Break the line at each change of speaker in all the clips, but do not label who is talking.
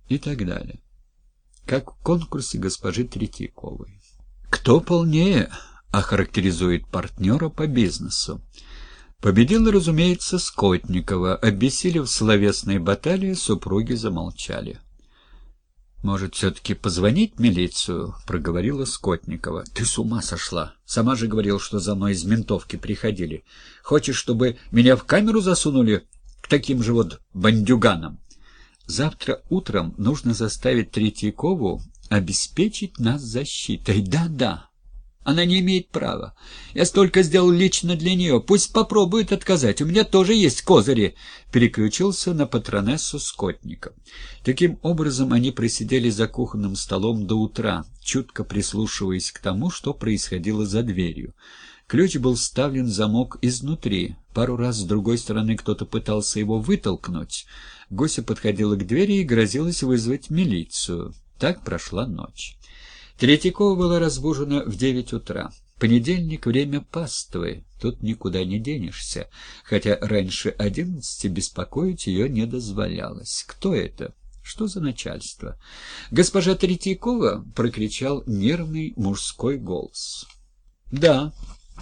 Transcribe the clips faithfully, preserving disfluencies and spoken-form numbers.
и так далее. Как в конкурсе госпожи Третьяковой. Кто полнее охарактеризует партнера по бизнесу? Победила, разумеется, Скотникова. Обессилев в словесной баталии, супруги замолчали. «Может, все-таки позвонить в милицию?» — проговорила Скотникова. «Ты с ума сошла! Сама же говорил, что за мной из ментовки приходили. Хочешь, чтобы меня в камеру засунули к таким же вот бандюганам? Завтра утром нужно заставить Третьякову обеспечить нас защитой. Да-да, она не имеет права. Я столько сделал лично для нее. Пусть попробует отказать. У меня тоже есть козыри», — переключился на патронессу Скотников. Таким образом, они просидели за кухонным столом до утра, чутко прислушиваясь к тому, что происходило за дверью. Ключ был вставлен в замок изнутри. Пару раз с другой стороны кто-то пытался его вытолкнуть. Гося подходила к двери и грозилась вызвать милицию. Так прошла ночь. Третьякова была разбужена в девять утра. Понедельник — время паствы, тут никуда не денешься, хотя раньше одиннадцати беспокоить ее не дозволялось. Кто это? Что за начальство? «Госпожа Третьякова!» — прокричал нервный мужской голос. «Да,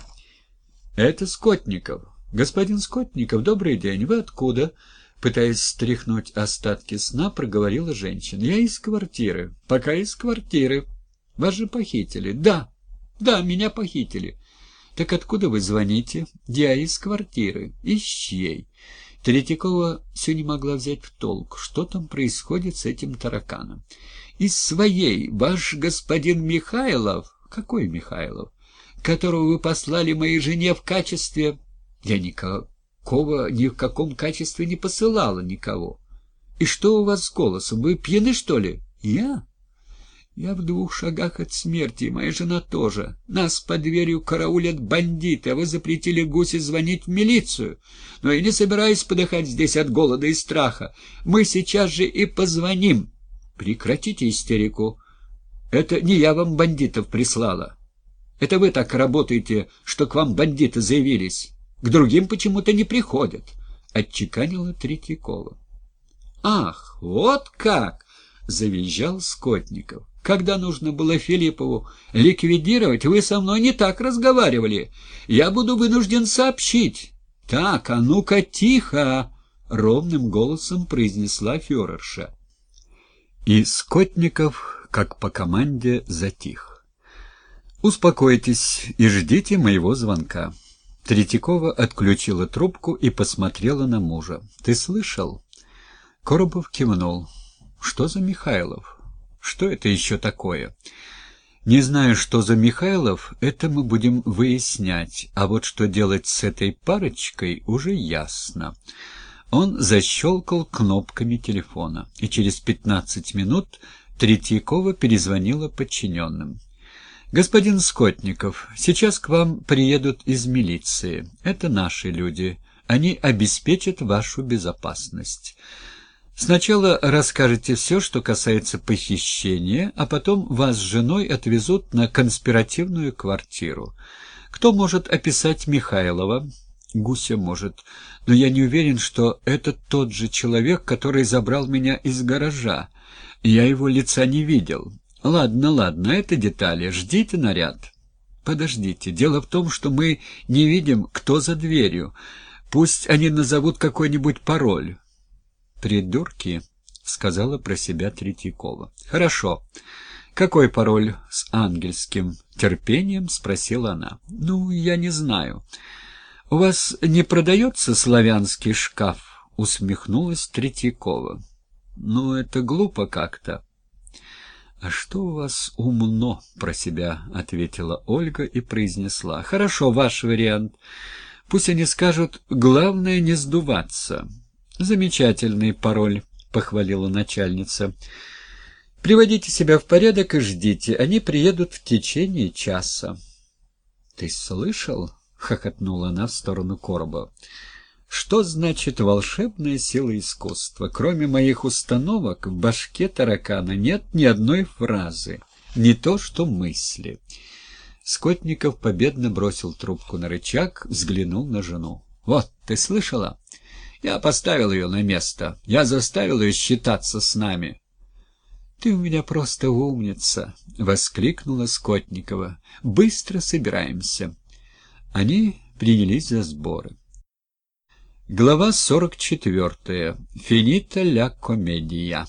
это Скотников. Господин Скотников, добрый день. Вы откуда?» Пытаясь стряхнуть остатки сна, проговорила женщина. «Я из квартиры. Пока из квартиры. Вас же похитили». «Да, да, меня похитили». «Так откуда вы звоните?» «Я из квартиры». «Из чьей?» Третьякова все не могла взять в толк. Что там происходит с этим тараканом? «Из своей. Ваш господин Михайлов». «Какой Михайлов?» «Которого вы послали моей жене в качестве...» «Я никого ни в каком качестве не посылала никого». «И что у вас с голосом? Вы пьяны, что ли?» «Я?» «Я в двух шагах от смерти, и моя жена тоже. Нас под дверью караулят бандиты, а вы запретили Гусе звонить в милицию. Но я не собираюсь подыхать здесь от голода и страха. Мы сейчас же и позвоним». «Прекратите истерику. Это не я вам бандитов прислала. Это вы так работаете, что к вам бандиты заявились. К другим почему-то не приходят», — отчеканила Третьякова. «Ах, вот как!» — завизжал Скотников. «Когда нужно было Филиппову ликвидировать, вы со мной не так разговаривали. Я буду вынужден сообщить». «Так, а ну-ка тихо!» — ровным голосом произнесла фюрерша. И Скотников, как по команде, затих. «Успокойтесь и ждите моего звонка». Третьякова отключила трубку и посмотрела на мужа. «Ты слышал?» Коробов кивнул. «Что за Михайлов? Что это еще такое?» «Не знаю, что за Михайлов, это мы будем выяснять, а вот что делать с этой парочкой уже ясно». Он защелкал кнопками телефона, и через пятнадцать минут Третьякова перезвонила подчиненным. «Господин Скотников, сейчас к вам приедут из милиции. Это наши люди. Они обеспечат вашу безопасность. Сначала расскажете все, что касается похищения, а потом вас с женой отвезут на конспиративную квартиру. Кто может описать Михайлова?» «Гуся может. Но я не уверен, что это тот же человек, который забрал меня из гаража. Я его лица не видел». «Ладно, ладно, это детали. Ждите наряд». «Подождите. Дело в том, что мы не видим, кто за дверью. Пусть они назовут какой-нибудь пароль». «Придурки», — сказала про себя Третьякова. «Хорошо. Какой пароль с ангельским терпением?» — спросила она. «Ну, я не знаю». «У вас не продается славянский шкаф?» — усмехнулась Третьякова. «Ну, это глупо как-то». «А что у вас умно?» — про себя ответила Ольга и произнесла. «Хорошо, ваш вариант. Пусть они скажут, главное не сдуваться». «Замечательный пароль», — похвалила начальница. «Приводите себя в порядок и ждите. Они приедут в течение часа». «Ты слышал?» — хохотнула она в сторону Коробова. «Что значит волшебная сила искусства? Кроме моих установок в башке таракана нет ни одной фразы, не то что мысли». Скотников победно бросил трубку на рычаг, взглянул на жену. «Вот, ты слышала? Я поставил ее на место. Я заставил ее считаться с нами. «Ты у меня просто умница!» — воскликнула Скотникова. «Быстро собираемся!» Они принялись за сборы. Глава сорок четвертая. «Финита ля комедия».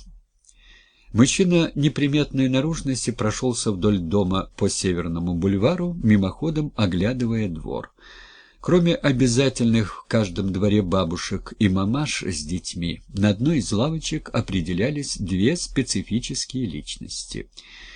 Мужчина неприметной наружности прошелся вдоль дома по Северному бульвару, мимоходом оглядывая двор. Кроме обязательных в каждом дворе бабушек и мамаш с детьми, на одной из лавочек определялись две специфические личности.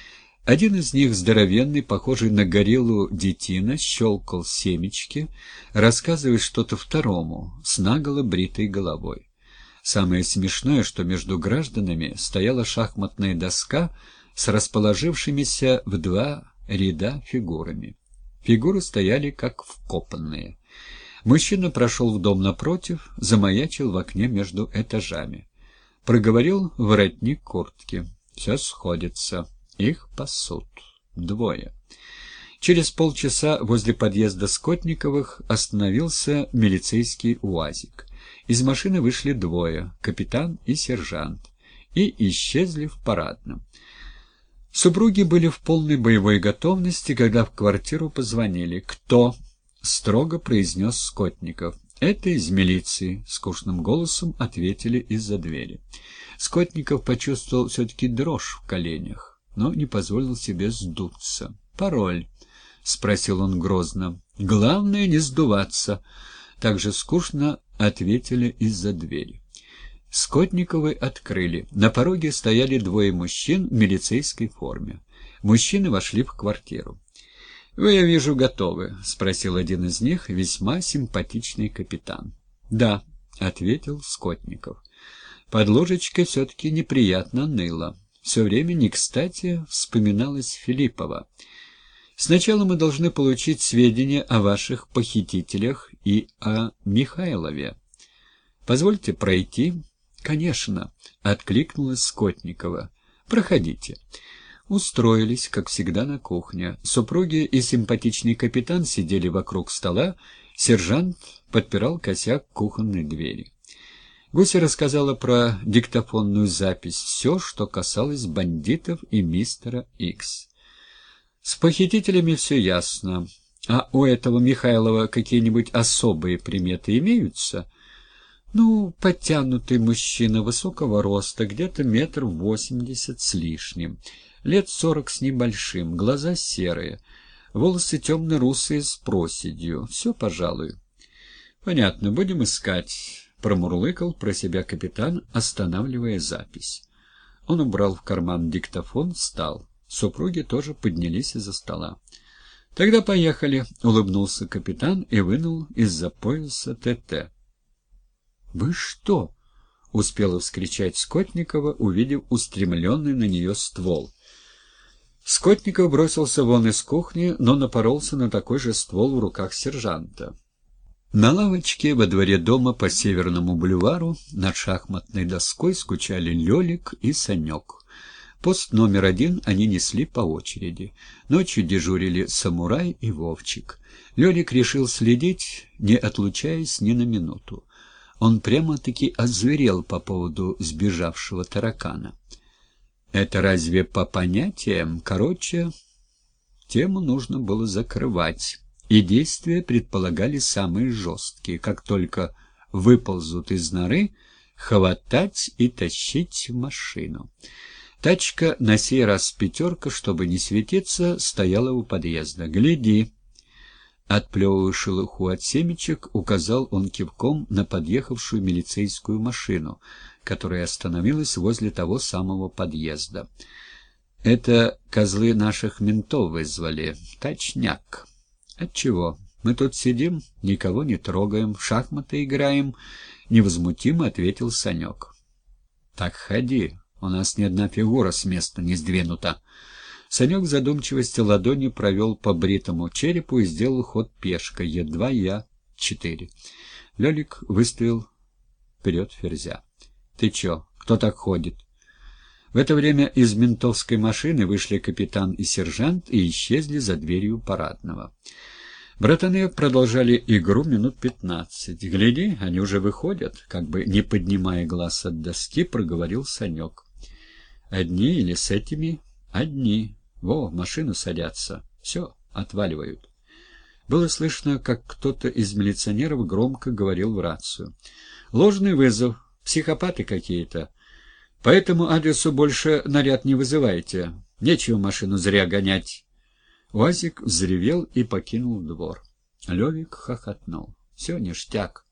Один из них, здоровенный, похожий на гориллу детина, щелкал семечки, рассказывая что-то второму, с наголо бритой головой. Самое смешное, что между гражданами стояла шахматная доска с расположившимися в два ряда фигурами. Фигуры стояли как вкопанные. Мужчина прошел в дом напротив, замаячил в окне между этажами. Проговорил воротник куртки. Все сходится. Их пасут. Двое. Через полчаса возле подъезда Скотниковых остановился милицейский УАЗик. Из машины вышли двое, капитан и сержант, и исчезли в парадном. Супруги были в полной боевой готовности, когда в квартиру позвонили. «Кто?» — строго произнес Скотников. «Это из милиции», — скучным голосом ответили из-за двери. Скотников почувствовал все-таки дрожь в коленях, но не позволил себе сдуться. «Пароль?» — спросил он грозно. «Главное, не сдуваться», — также скучно ответили из-за двери. Скотниковы открыли. На пороге стояли двое мужчин в милицейской форме. Мужчины вошли в квартиру. «Вы, я вижу, готовы?» — спросил один из них, весьма симпатичный капитан. «Да», — ответил Скотников. Под ложечкой все-таки неприятно ныло. Все время не кстати вспоминалась Филиппова. «Сначала мы должны получить сведения о ваших похитителях и о Михайлове. Позвольте пройти». «Конечно», — откликнулась Скотникова. «Проходите». Устроились, как всегда, на кухне. Супруги и симпатичный капитан сидели вокруг стола, сержант подпирал косяк кухонной двери. Гуся рассказала про диктофонную запись, все, что касалось бандитов и мистера Икс. «С похитителями все ясно. А у этого Михайлова какие-нибудь особые приметы имеются?» «Ну, подтянутый мужчина высокого роста, где-то метр восемьдесят с лишним, лет сорок с небольшим, глаза серые, волосы темно-русые с проседью. Все, пожалуй». «Понятно, будем искать», — промурлыкал про себя капитан, останавливая запись. Он убрал в карман диктофон, встал. Супруги тоже поднялись из-за стола. «Тогда поехали», — улыбнулся капитан и вынул из-за пояса ТТ. «Вы что?» — успела вскричать Скотникова, увидев устремленный на нее ствол. Скотников бросился вон из кухни, но напоролся на такой же ствол в руках сержанта. На лавочке во дворе дома по Северному бульвару над шахматной доской скучали Лёлик и Санек. Пост номер один они несли по очереди. Ночью дежурили Самурай и Вовчик. Лёлик решил следить, не отлучаясь ни на минуту. Он прямо-таки озверел по поводу сбежавшего таракана. Это разве по понятиям? Короче, тему нужно было закрывать, и действия предполагали самые жесткие. Как только выползут из норы, хватать и тащить в машину. Тачка, на сей раз пятерка, чтобы не светиться, стояла у подъезда. «Гляди!» Отплевывая шелуху от семечек, указал он кивком на подъехавшую милицейскую машину, которая остановилась возле того самого подъезда. «Это козлы наших ментов вызвали. Точняк». «Отчего? Мы тут сидим, никого не трогаем, в шахматы играем», — невозмутимо ответил Санек. «Так ходи, у нас ни одна фигура с места не сдвинута». Санек в задумчивости ладонью провел по бритому черепу и сделал ход пешкой. Е2, я четыре. Лёлик выставил вперед ферзя. «Ты чё? Кто так ходит?» В это время из ментовской машины вышли капитан и сержант и исчезли за дверью парадного. Братаны продолжали игру минут пятнадцать. «Гляди, они уже выходят», — как бы не поднимая глаз от доски, проговорил Санек. Одни или с этими? Одни. Во, в машину садятся. Все, отваливают. Было слышно, как кто-то из милиционеров громко говорил в рацию. «Ложный вызов. Психопаты какие-то. По этому адресу больше наряд не вызывайте. Нечего машину зря гонять». УАЗик взревел и покинул двор. Левик хохотнул. «Все ништяк.